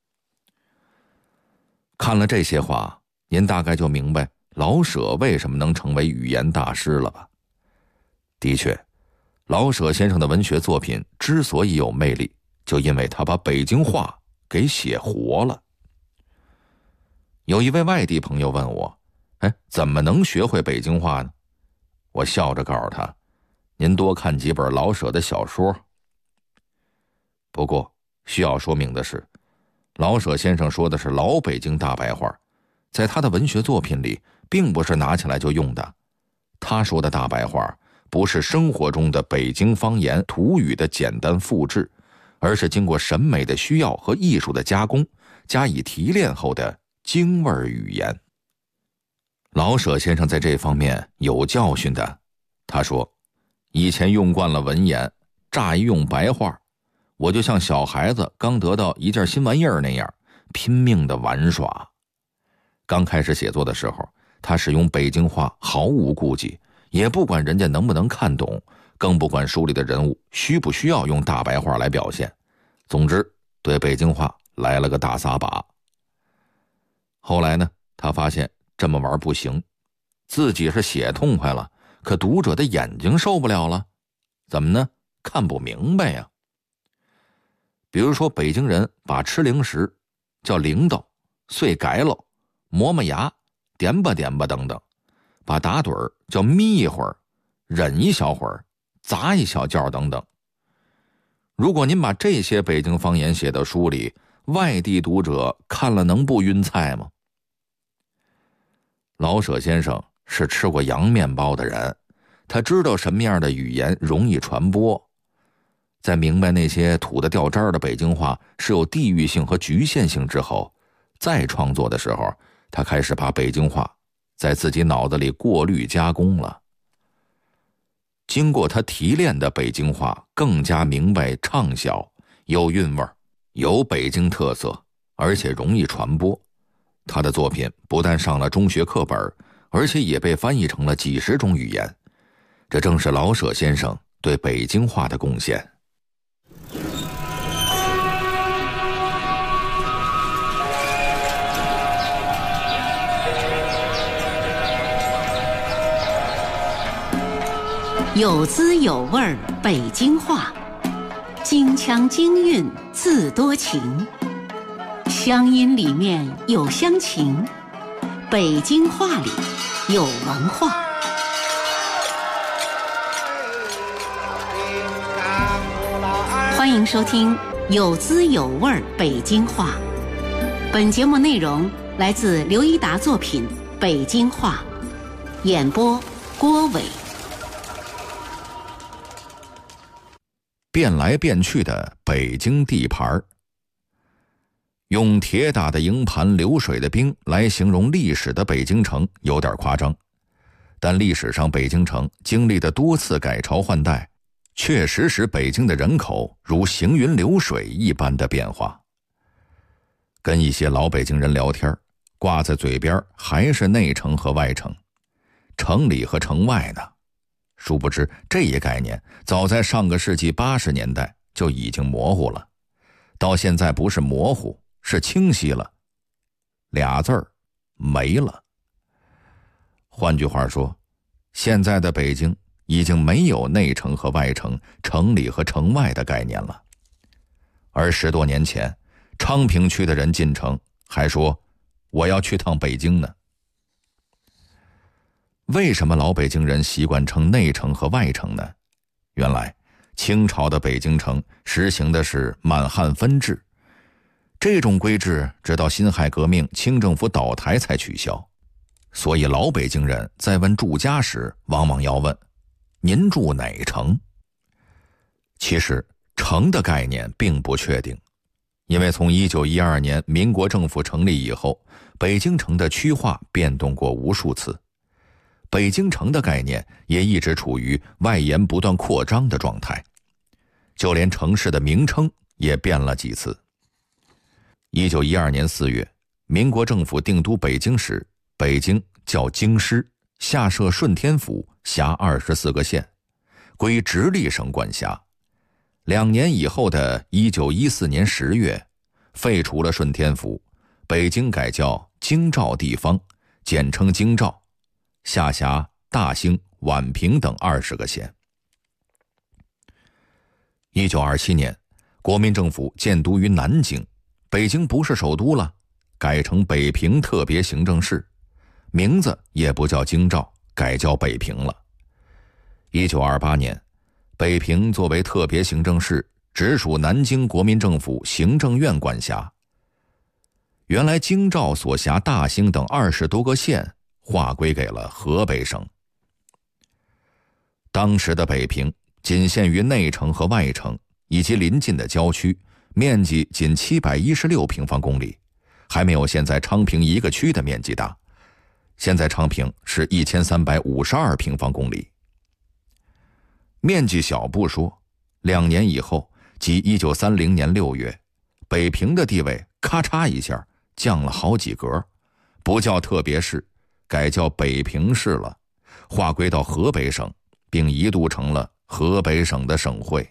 看了这些话，您大概就明白老舍为什么能成为语言大师了吧？的确，老舍先生的文学作品之所以有魅力，就因为他把北京话给写活了。有一位外地朋友问我，怎么能学会北京话呢？我笑着告诉他，您多看几本老舍的小说。不过需要说明的是，老舍先生说的是老北京大白话，在他的文学作品里并不是拿起来就用的。他说的大白话不是生活中的北京方言土语的简单复制，而是经过审美的需要和艺术的加工，加以提炼后的京味语言。老舍先生在这方面有教训的。他说，以前用惯了文言，乍一用白话，我就像小孩子刚得到一件新玩意儿那样，拼命的玩耍。刚开始写作的时候，他使用北京话毫无顾忌，也不管人家能不能看懂，更不管书里的人物需不需要用大白话来表现。总之，对北京话来了个大撒把。后来呢，他发现这么玩不行，自己是写痛快了，可读者的眼睛受不了了。怎么呢？看不明白呀。比如说，北京人把吃零食叫铃铛、碎改喽、磨磨牙、点吧点吧等等，把打盹儿叫眯一会儿、忍一小会儿、砸一小觉等等。如果您把这些北京方言写到书里，外地读者看了能不晕菜吗？老舍先生是吃过洋面包的人，他知道什么样的语言容易传播。在明白那些土得掉渣的北京话是有地域性和局限性之后，再创作的时候，他开始把北京话在自己脑子里过滤加工了。经过他提炼的北京话更加明白畅销，有韵味，有北京特色，而且容易传播。他的作品不但上了中学课本，而且也被翻译成了几十种语言。这正是老舍先生对北京话的贡献。 有滋有味北京话，京腔京韵自多情，乡音里面有乡情，北京话里有文化。欢迎收听有滋有味北京话。本节目内容来自刘一达作品《北京话》，演播郭伟。 变来变去的北京地盘，用铁打的营盘、流水的兵来形容历史的北京城有点夸张，但历史上北京城经历的多次改朝换代，确实使北京的人口如行云流水一般的变化。跟一些老北京人聊天，挂在嘴边还是内城和外城，城里和城外呢。殊不知这一概念早在上个世纪80年代就已经模糊了，到现在不是模糊，是清晰了，俩字儿没了。换句话说，现在的北京已经没有内城和外城、城里和城外的概念了。而10多年前，昌平区的人进城还说我要去趟北京呢。为什么老北京人习惯称内城和外城呢？原来清朝的北京城实行的是满汉分治，这种规制直到辛亥革命清政府倒台才取消。所以老北京人在问住家时往往要问您住哪城。其实城的概念并不确定，因为从1912年民国政府成立以后，北京城的区划变动过无数次，北京城的概念也一直处于外延不断扩张的状态，就连城市的名称也变了几次。1912年4月，民国政府定都北京时，北京叫京师，下设顺天府，辖24个县，归直隶省管辖。2年以后的1914年10月，废除了顺天府，北京改叫京兆地方，简称京兆，下辖大兴、宛平等20个县。1927年，国民政府建都于南京，北京不是首都了，改成北平特别行政市，名字也不叫京兆，改叫北平了。1928年，北平作为特别行政市，直属南京国民政府行政院管辖。原来京兆所辖大兴等20多个县划归给了河北省。当时的北平仅限于内城和外城以及邻近的郊区，面积仅716平方公里，还没有现在昌平一个区的面积大。现在昌平是1352平方公里。面积小不说，2年以后，即1930年6月，北平的地位咔嚓一下降了好几格，不叫特别市，改叫北平市了，划归到河北省，并一度成了河北省的省会。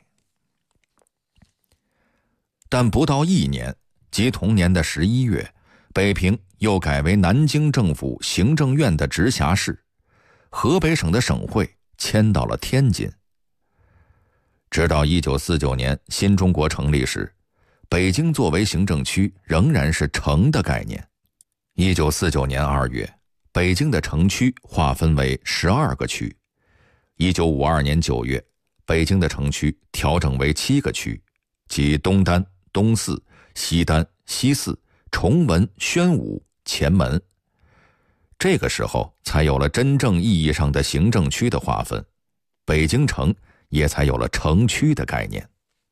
但不到1年，即同年的11月，北平又改为南京政府行政院的直辖市，河北省的省会迁到了天津。直到1949年新中国成立时，北京作为行政区仍然是城的概念。1949年2月，北京的城区划分为12个区。1952年9月，北京的城区调整为7个区，即东单、东四、西单、西四、崇文、宣武、前门。这个时候才有了真正意义上的行政区的划分，北京城也才有了城区的概念。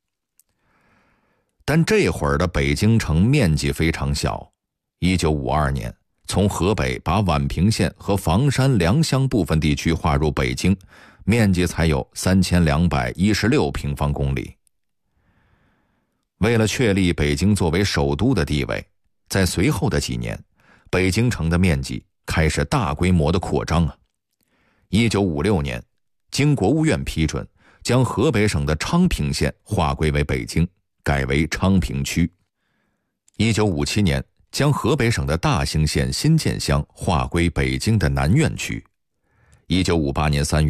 但这会儿的北京城面积非常小。1952年，从河北把宛平县和房山、良乡部分地区划入北京，面积才有3216平方公里。为了确立北京作为首都的地位，在随后的几年，北京城的面积开始大规模的扩张啊。1956年，经国务院批准，将河北省的昌平县划归为北京，改为昌平区。1957年，将河北省的大兴县新建乡划归北京的南苑区。1958年3月，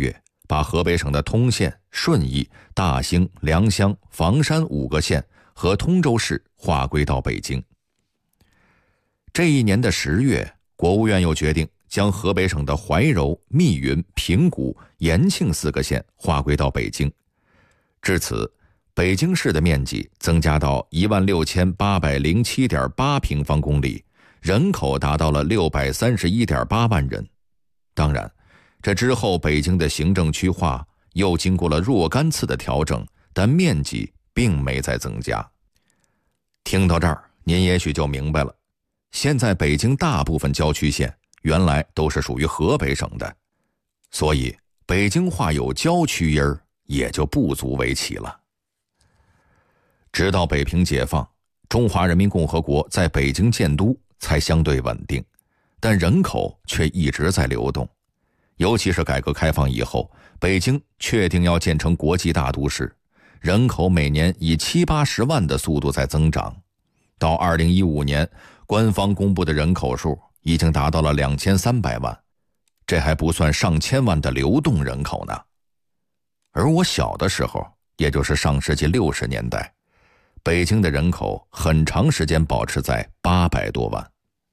把河北省的通县、顺义、大兴、良乡、房山5个县和通州市划归到北京。这一年的10月，国务院又决定将河北省的怀柔、密云、平谷、延庆4个县划归到北京。至此，北京市的面积增加到16807.8平方公里，人口达到了631.8万人。当然，这之后北京的行政区划又经过了若干次的调整，但面积并没再增加。听到这儿，您也许就明白了，现在北京大部分郊区县原来都是属于河北省的，所以北京话有郊区音儿也就不足为奇了。直到北平解放，中华人民共和国在北京建都才相对稳定，但人口却一直在流动。尤其是改革开放以后，北京确定要建成国际大都市，人口每年以70-80万的速度在增长。到2015年，官方公布的人口数已经达到了2300万，这还不算上千万的流动人口呢。而我小的时候，也就是上世纪60年代，北京的人口很长时间保持在800多万。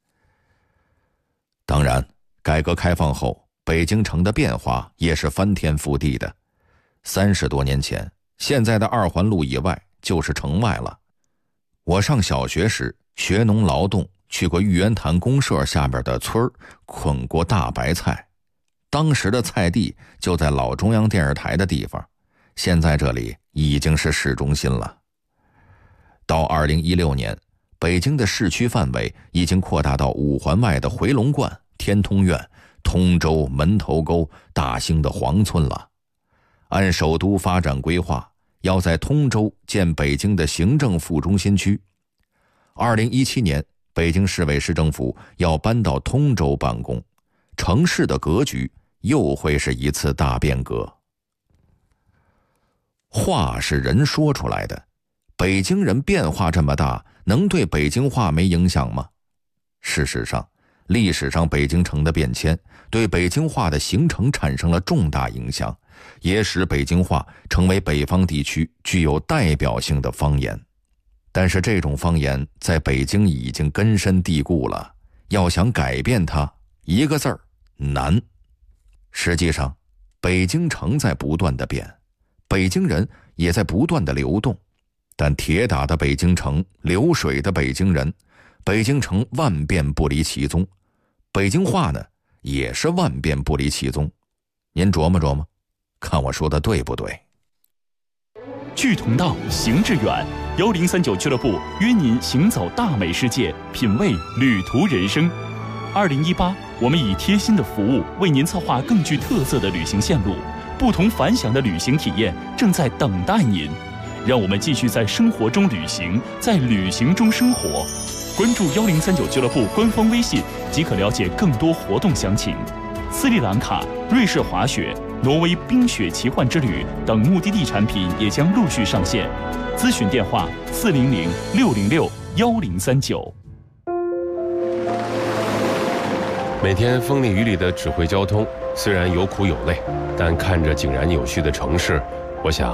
当然，改革开放后，北京城的变化也是翻天覆地的。30多年前，现在的2环路以外就是城外了。我上小学时学农劳动，去过玉渊潭公社下边的村儿，捆过大白菜。当时的菜地就在老中央电视台的地方，现在这里已经是市中心了。到2016年，北京的市区范围已经扩大到5环外的回龙观、天通苑、通州、门头沟、大兴的黄村了。按首都发展规划，要在通州建北京的行政副中心区。2017年，北京市委市政府要搬到通州办公，城市的格局又会是一次大变革。话是人说出来的，北京人变化这么大，能对北京话没影响吗？事实上，历史上北京城的变迁对北京话的形成产生了重大影响，也使北京话成为北方地区具有代表性的方言。但是这种方言在北京已经根深蒂固了，要想改变它，一个字儿，难。实际上，北京城在不断的变，北京人也在不断的流动，但铁打的北京城，流水的北京人，北京城万变不离其宗，北京话呢，也是万变不离其宗。您琢磨琢磨，看我说的对不对？ 距同道，行致远。1039俱乐部约您行走大美世界，品味旅途人生。2018，我们以贴心的服务为您策划更具特色的旅行线路，不同凡响的旅行体验正在等待您。让我们继续在生活中旅行，在旅行中生活。关注1039俱乐部官方微信即可了解更多活动详情。斯里兰卡、瑞士滑雪、挪威冰雪奇幻之旅等目的地产品也将陆续上线。咨询电话400-606-1039。 每天风里雨里的指挥交通，虽然有苦有累，但看着井然有序的城市，我想